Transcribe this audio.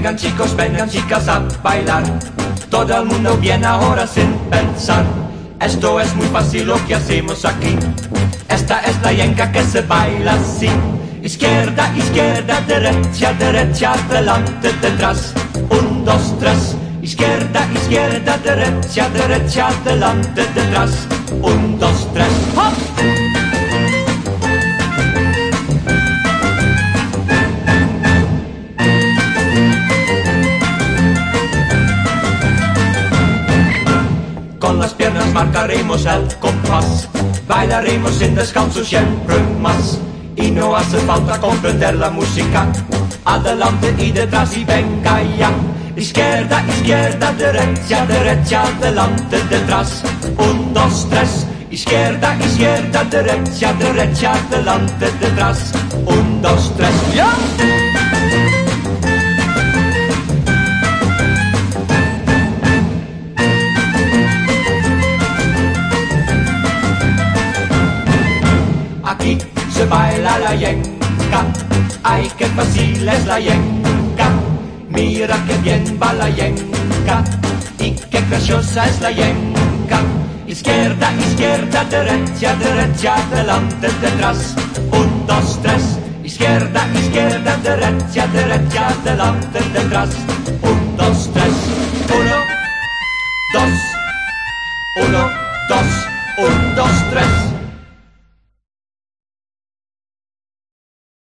Vengan chicos, vengan chicas a bailar. Todo el mundo viene ahora sin pensar. Esto es muy fácil lo que hacemos aquí. Esta es la yenca que se baila así. Izquierda, izquierda, derecha, derecha, adelante, detrás. 1, 2, 3. Izquierda, izquierda, derecha, derecha, adelante, detrás. 1, 2, 3. ¡Hop! Con las piernas marcaremos el compás. Bailaremos sin descanso siempre más. Y no hace falta comprender la música. Adelante y detrás y venga ya. Izquierda, izquierda, derecha, derecha, adelante, detrás. 1, 2, 3. Izquierda, izquierda, derecha, derecha, adelante, detrás. 1, 2, 3. ¡Ya! Aquí se baila la yenca, ay qué fácil es la yenca. Mira qué bien va la yenca y qué graciosa es la yenca. Izquierda, izquierda, derecha, derecha, adelante, detrás. 1, 2, 3. Izquierda, izquierda, derecha, derecha, adelante, detrás. 1, 2, 3. 1, 2, 1, 2, 1, 2, 3.